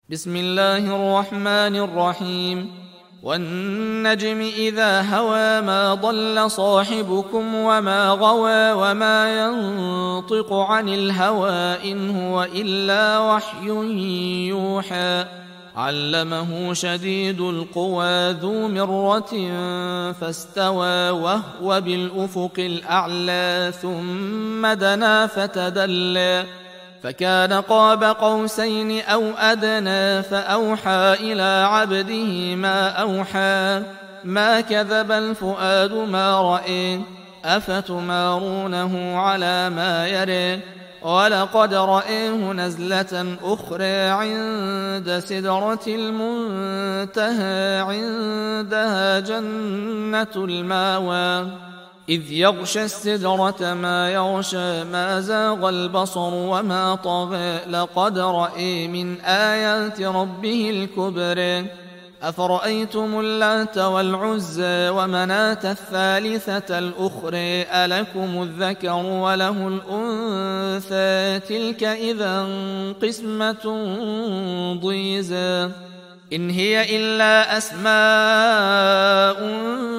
بسم الله الرحمن الرحيم. والنجم إذا هوى ما ضل صاحبكم وما غوى وما ينطق عن الهوى إن هو إلا وحي يوحى علمه شديد القوى ذو مرة فاستوى وهو بالأفق الأعلى ثم دنا فتدلى فكان قاب قوسين أو أدنى فأوحى إلى عبده ما أوحى ما كذب الفؤاد ما رأى أفتمارونه على ما يرى ولقد رأيه نزلة أخرى عند سدرة المنتهى عندها جنة الماوى إذ يغشى السدرة ما يغشى ما زاغ البصر وما طغى لقد رأى من آيات ربه الكبرى أفرأيتم اللات والعزى ومناة الثالثة الأخرى ألكم الذكر وله الأنثى تلك إذا قسمة ضيزى إن هي إلا أسماء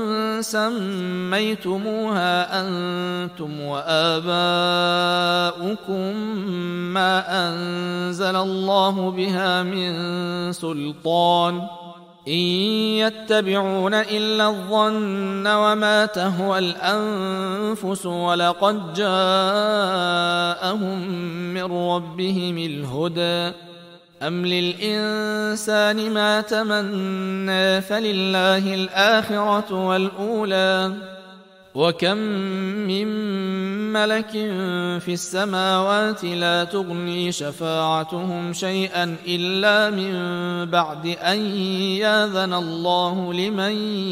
سميتموها أنتم وآباؤكم ما أنزل الله بها من سلطان إن يتبعون إلا الظن وما تهوى الأنفس ولقد جاءهم من ربهم الهدى أم للإنسان ما تمنى فلله الآخرة والأولى وكم من ملك في السماوات لا تغني شفاعتهم شيئا إلا من بعد أن يأذن الله لمن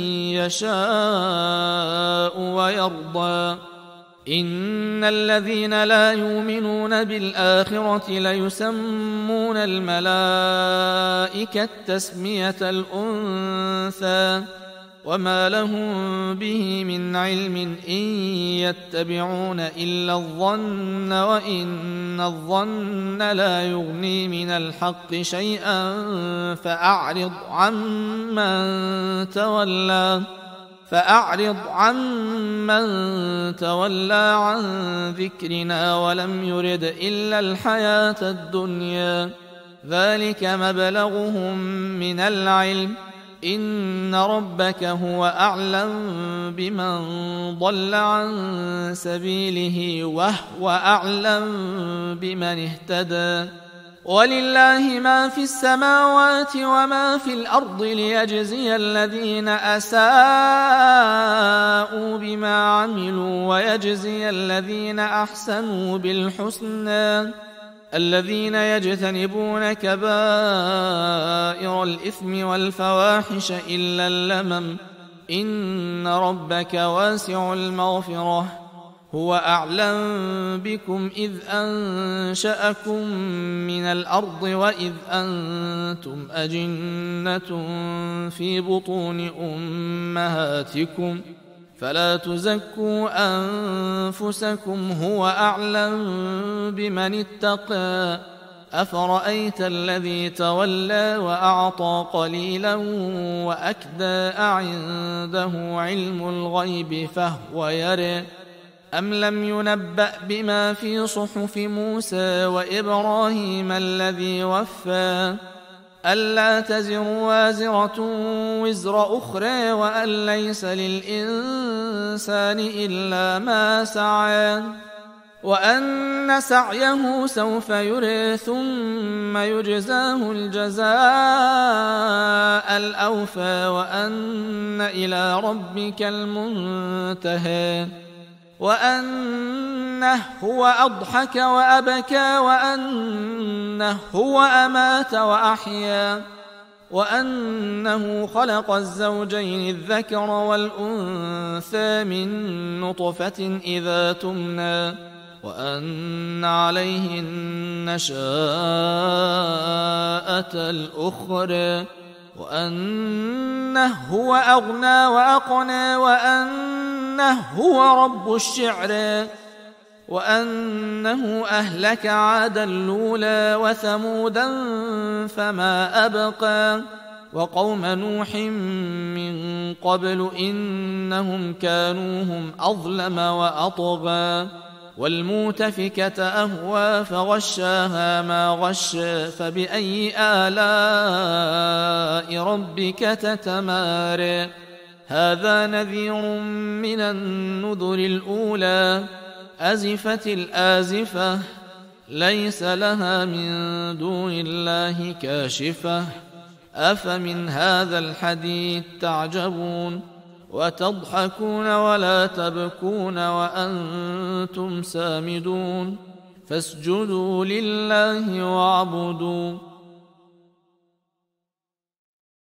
يشاء ويرضى إن الذين لا يؤمنون بالآخرة ليسمون الملائكة تسمية الأنثى وما لهم به من علم إن يتبعون إلا الظن وإن الظن لا يغني من الحق شيئا فأعرض عمن تولى عن ذكرنا ولم يرد إلا الحياة الدنيا ذلك مبلغهم من العلم إن ربك هو أعلم بمن ضل عن سبيله وهو أعلم بمن اهتدى ولله ما في السماوات وما في الأرض ليجزي الذين أساءوا بما عملوا ويجزي الذين أحسنوا بالحسنى الذين يجتنبون كبائر الإثم والفواحش إلا اللمم إن ربك واسع المغفرة هو أعلم بكم إذ أنشأكم من الأرض وإذ أنتم أجنة في بطون أمهاتكم فلا تزكوا أنفسكم هو أعلم بمن اتقى أفرأيت الذي تولى وأعطى قليلا وأكدى أعنده علم الغيب فهو يرى أم لم ينبأ بما في صحف موسى وإبراهيم الذي وفى ألا تزر وازرة وزر أخرى وأن ليس للإنسان إلا ما سعى وأن سعيه سوف يرى ثم يجزاه الجزاء الأوفى وأن إلى ربك المنتهى وأنه هو أضحك وأبكى وأنه هو أمات وأحيا وأنه خلق الزوجين الذكر والأنثى من نطفة إذا تمنى وأن عليه النشاءة الأخرى وأنه هو أغنى وأقنى وأنه هو رب الشعرى وأنه أهلك عادا الأولى وثمودا فما أبقى وقوم نوح من قبل إنهم كانوا هم أظلم وأطغى والمؤتفكة أهوى فغشاها ما غشى فبأي آلاء ربك تتمارى هذا نذير من النذر الأولى أزفت الآزفة ليس لها من دون الله كاشفة أفمن هذا الحديث تعجبون وتضحكون ولا تبكون وأنتم سامدون فاسجدوا لله واعبدوا